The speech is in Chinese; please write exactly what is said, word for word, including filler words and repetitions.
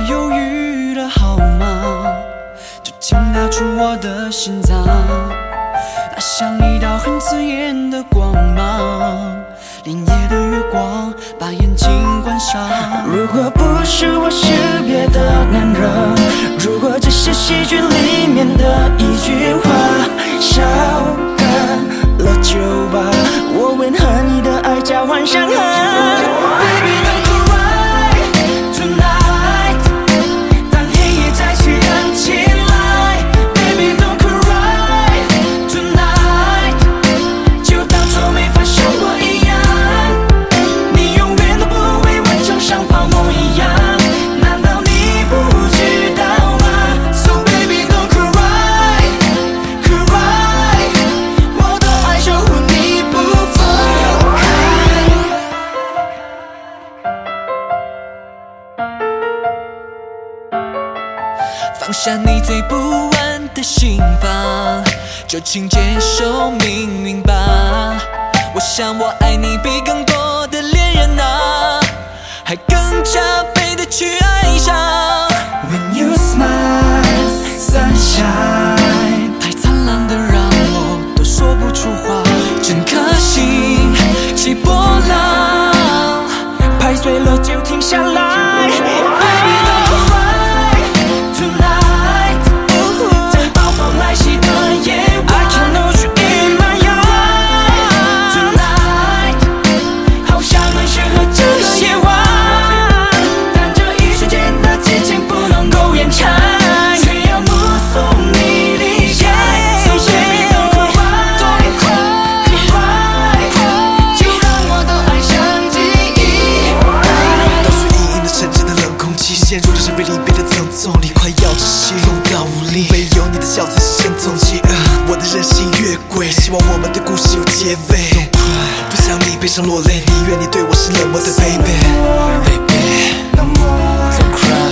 犹豫了好吗？就请拿出我的心脏，它像一道很刺眼的光芒，连夜的月光把眼睛关上。如果不是我识别的难惹，如果只是戏剧里面的一句话，烧干了酒吧，我吻和你的爱交换伤痕。Baby don't cry tonight， 当黑夜再次燃起来 Baby don't cry tonight， 就当作没发生过一样，你永远都不会完成像泡沫一样，难道你不知道吗？ So baby don't cry cry， 我的爱守护你不放开。放下你最不安的心房，就请接受命运吧。我想我爱你比更多的恋人啊，还更加倍的去爱上。When you smile, sunshine， 太灿烂的让我都说不出话，整颗心起波浪，拍碎了就停下来。Baby don't cry tonight， 在暴风来袭的夜晚 I can hold you in my arms tonight， 好像很适合这个夜晚，但这一瞬间的激情不能够延长，却要目送你离开。So baby don't cry cry， 就让我的爱像记忆。 倒数隐隐的沉沉的冷空气，陷入了深渊里变得层重力，快要窒息，痛到无力。唯有你的笑才是声痛器，呃，我的任性越轨，希望我们的故事有结尾。Don't cry， 不想你悲伤落泪，宁愿你对我是冷漠的 baby，baby， No more， Don't cry。